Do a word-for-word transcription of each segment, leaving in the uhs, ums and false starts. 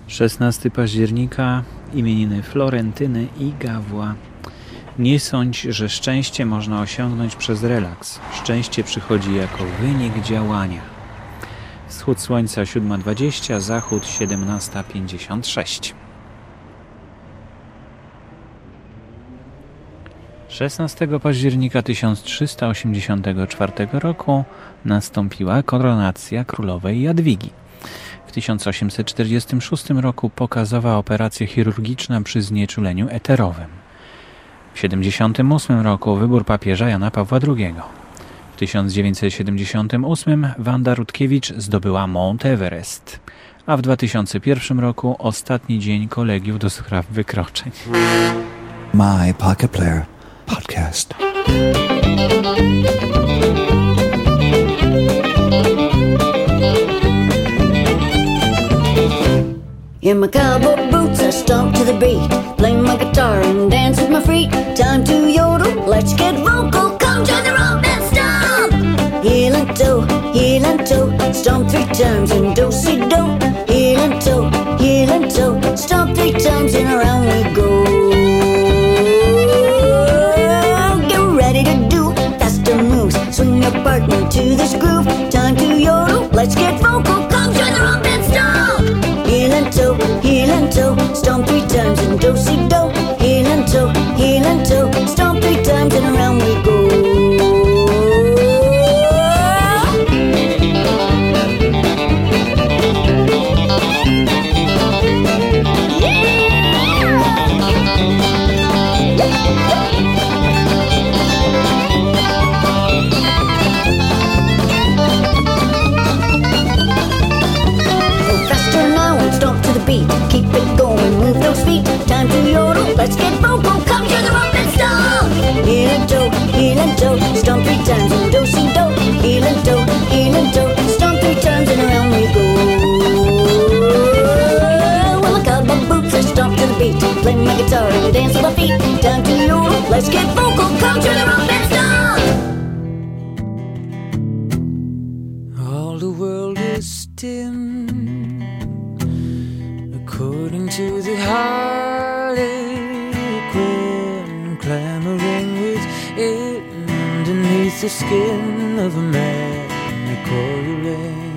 szesnastego października, imieniny Florentyny i Gawła. Nie sądź, że szczęście można osiągnąć przez relaks. Szczęście przychodzi jako wynik działania. Wschód słońca siódma dwadzieścia, zachód siedemnasta pięćdziesiąt sześć. szesnastego października tysiąc trzysta osiemdziesiątego czwartego roku nastąpiła koronacja królowej Jadwigi. W tysiąc osiemset czterdziestym szóstym roku pokazowa operacja chirurgiczna przy znieczuleniu eterowym. W siedemdziesiątym ósmym roku wybór papieża Jana Pawła drugiego. W tysiąc dziewięćset siedemdziesiątym ósmym Wanda Rutkiewicz zdobyła Mount Everest, a w dwa tysiące pierwszym roku ostatni dzień kolegiów do spraw wykroczeń. My Pocket Player Podcast. In my cowboy boots I stomp to the beat, play my guitar and dance with my feet. Time to yodel, let's get vocal, come join the rump and stomp. Heel and toe, heel and toe, stomp three times and do-si-do. Heel and toe, heel and toe, stomp three times and around we go. Get ready to do faster moves, swing your partner to this groove. Time to yodel, let's get vocal, come join the rump and stomp. Heel and toe, heel and toe, stomp three times and do-si-do. Heel and toe, heel and toe, stomp three times and around we go. Keep it going, move those feet. Time to yodel, let's get vocal. Come join the rump and stomp. Heel and toe, heel and toe, stomp three times and do-si-do. Heel and toe, heel and toe, stomp three times and around we go. Well, my cowboy boots, I stomp to the beat, play my guitar and dance with my feet. Time to yodel, let's get vocal. Come join the rump and stomp. All the world is dim, according to the harlequin, clamoring within underneath the skin of a man they call you rain.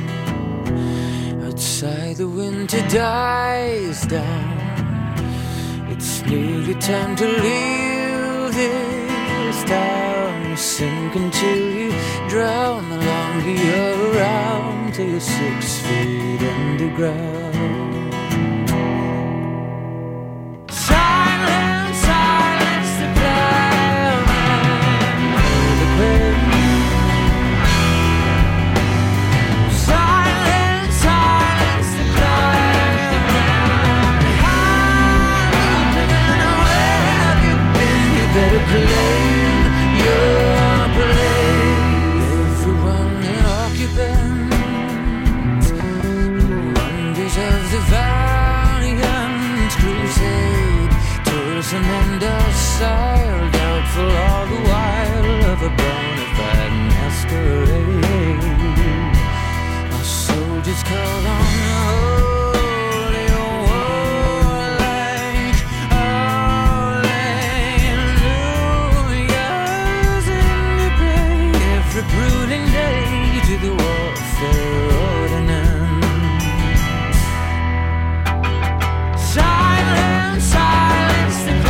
Outside the winter dies down, it's nearly time to leave this town. You sink until you drown, the longer you're around, till you're six feet underground. And undocile, doubtful all the while of a bona fide masquerade. Our soldiers call on the holy warlike hallelujahs, and they pray every brooding day to the warfare ordinance. Silence, silence the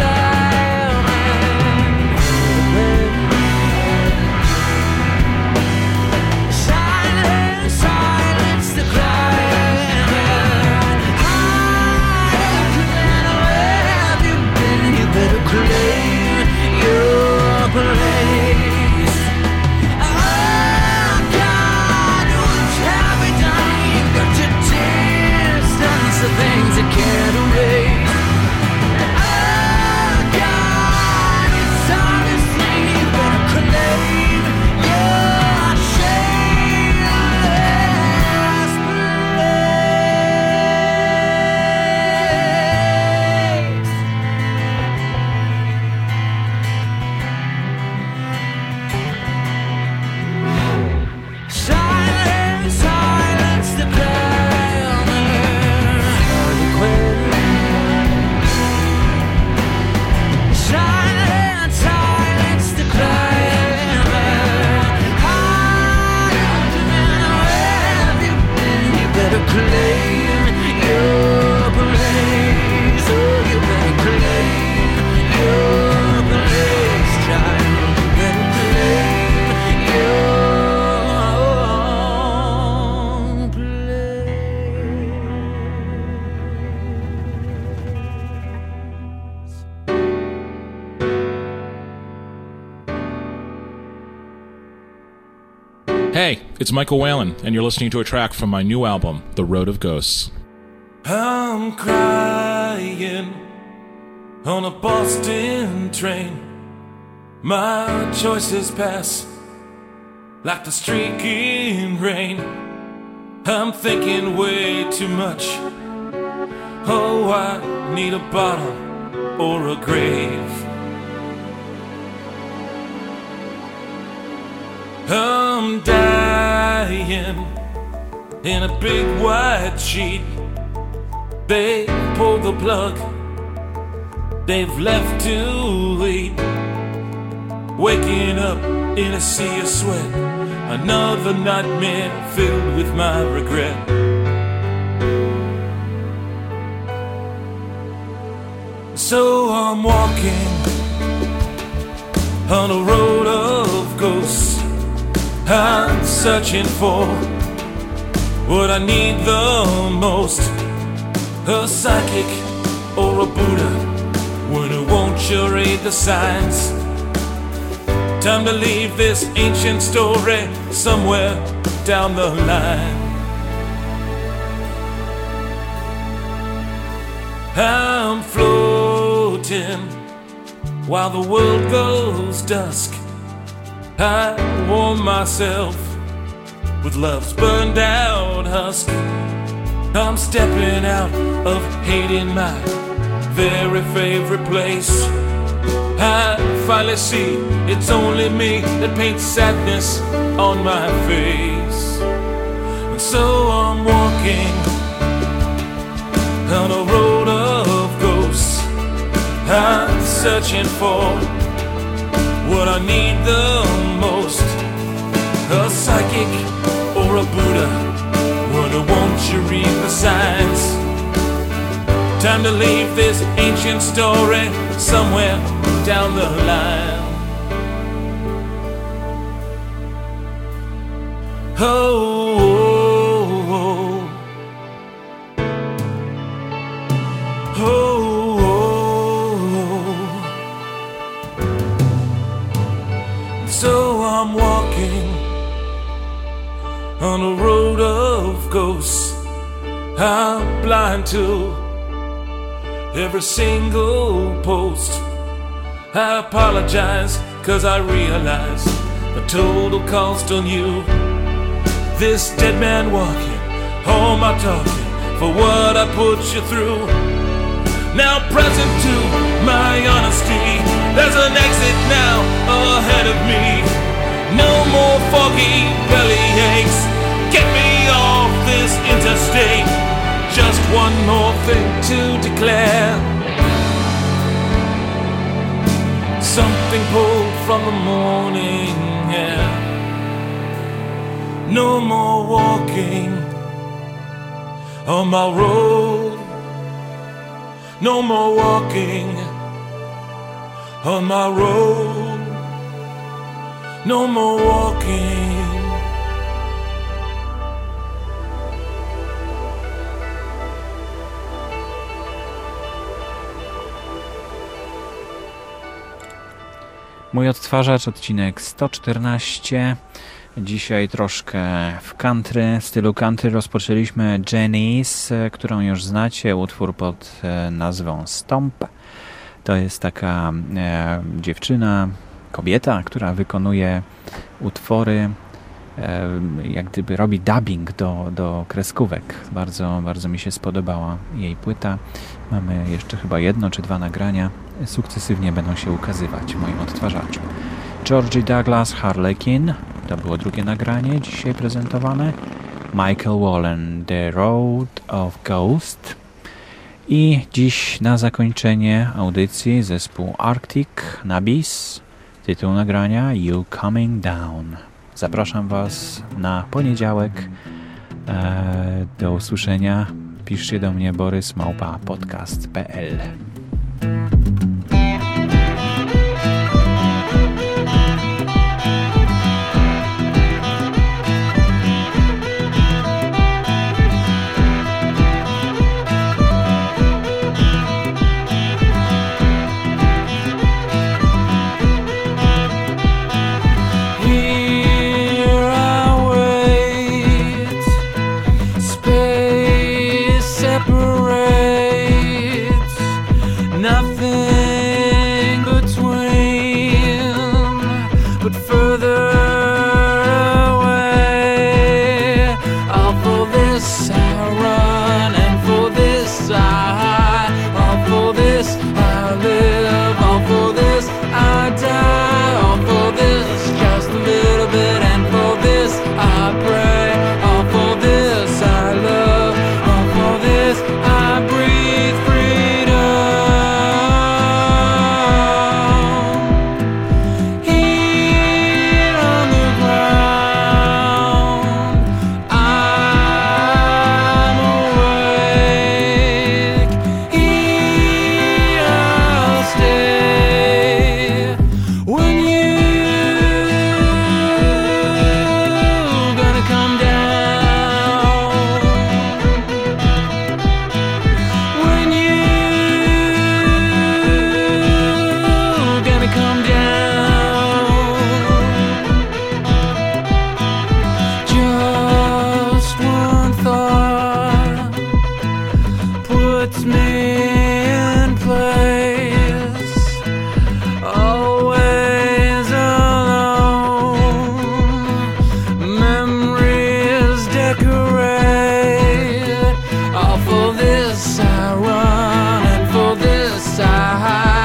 Silence, silence the cry. Hey, it's Michael Whalen, and you're listening to a track from my new album, The Road of Ghosts. I'm crying on a Boston train. My choices pass like the streaking rain. I'm thinking way too much. Oh, I need a bottle or a grave. I'm dying in a big white sheet. They pulled the plug, they've left too late. Waking up in a sea of sweat, another nightmare filled with my regret. So I'm walking on a road of ghosts. I'm searching for what I need the most. A psychic or a Buddha, one who won't you read the signs. Time to leave this ancient story somewhere down the line. I'm floating while the world goes dusk. I warm myself with love's burned out husk. I'm stepping out of hating my very favorite place. I finally see it's only me that paints sadness on my face. And so I'm walking on a road of ghosts. I'm searching for what I need the most. A psychic or a Buddha, one who won't you read the signs. Time to leave this ancient story somewhere down the line. Oh, oh, oh, oh. So I'm walking on a road of ghosts. I'm blind to every single post. I apologize, cause I realize the total cost on you. This dead man walking, all my talking, for what I put you through. Now present to my honesty, there's an exit now ahead of me. No more foggy belly aches, get me off this interstate. Just one more thing to declare. Something pulled from the morning air. No more walking on my road. No more walking on my road. No more walking. Mój odtwarzacz, odcinek sto czternaście. Dzisiaj troszkę w country, stylu country rozpoczęliśmy Janice, którą już znacie, utwór pod nazwą Stomp. To jest taka e, dziewczyna, kobieta, która wykonuje utwory, e, jak gdyby robi dubbing do, do kreskówek. Bardzo, bardzo mi się spodobała jej płyta. Mamy jeszcze chyba jedno czy dwa nagrania. Sukcesywnie będą się ukazywać w moim odtwarzaczu. Georgie Douglas, Harlequin. To było drugie nagranie, dzisiaj prezentowane. Michael Whalen, The Road of Ghost. I dziś na zakończenie audycji zespół Arctic Nabis. Tytuł nagrania You Coming Down. Zapraszam Was na poniedziałek. Eee, do usłyszenia. Piszcie do mnie borys małpa podcast kropka p l. Here I this I run, and for this I, all for this I live, all for this I die, all for this just a little bit, and for this I pray, all for this I love, all for this I breathe freedom. Here on the ground, I'm awake. Here I'll stay. When you gonna come down? When you gonna come down? Just one thought puts me in place. Always alone, memories decorate. All for this I run, and for this I hide.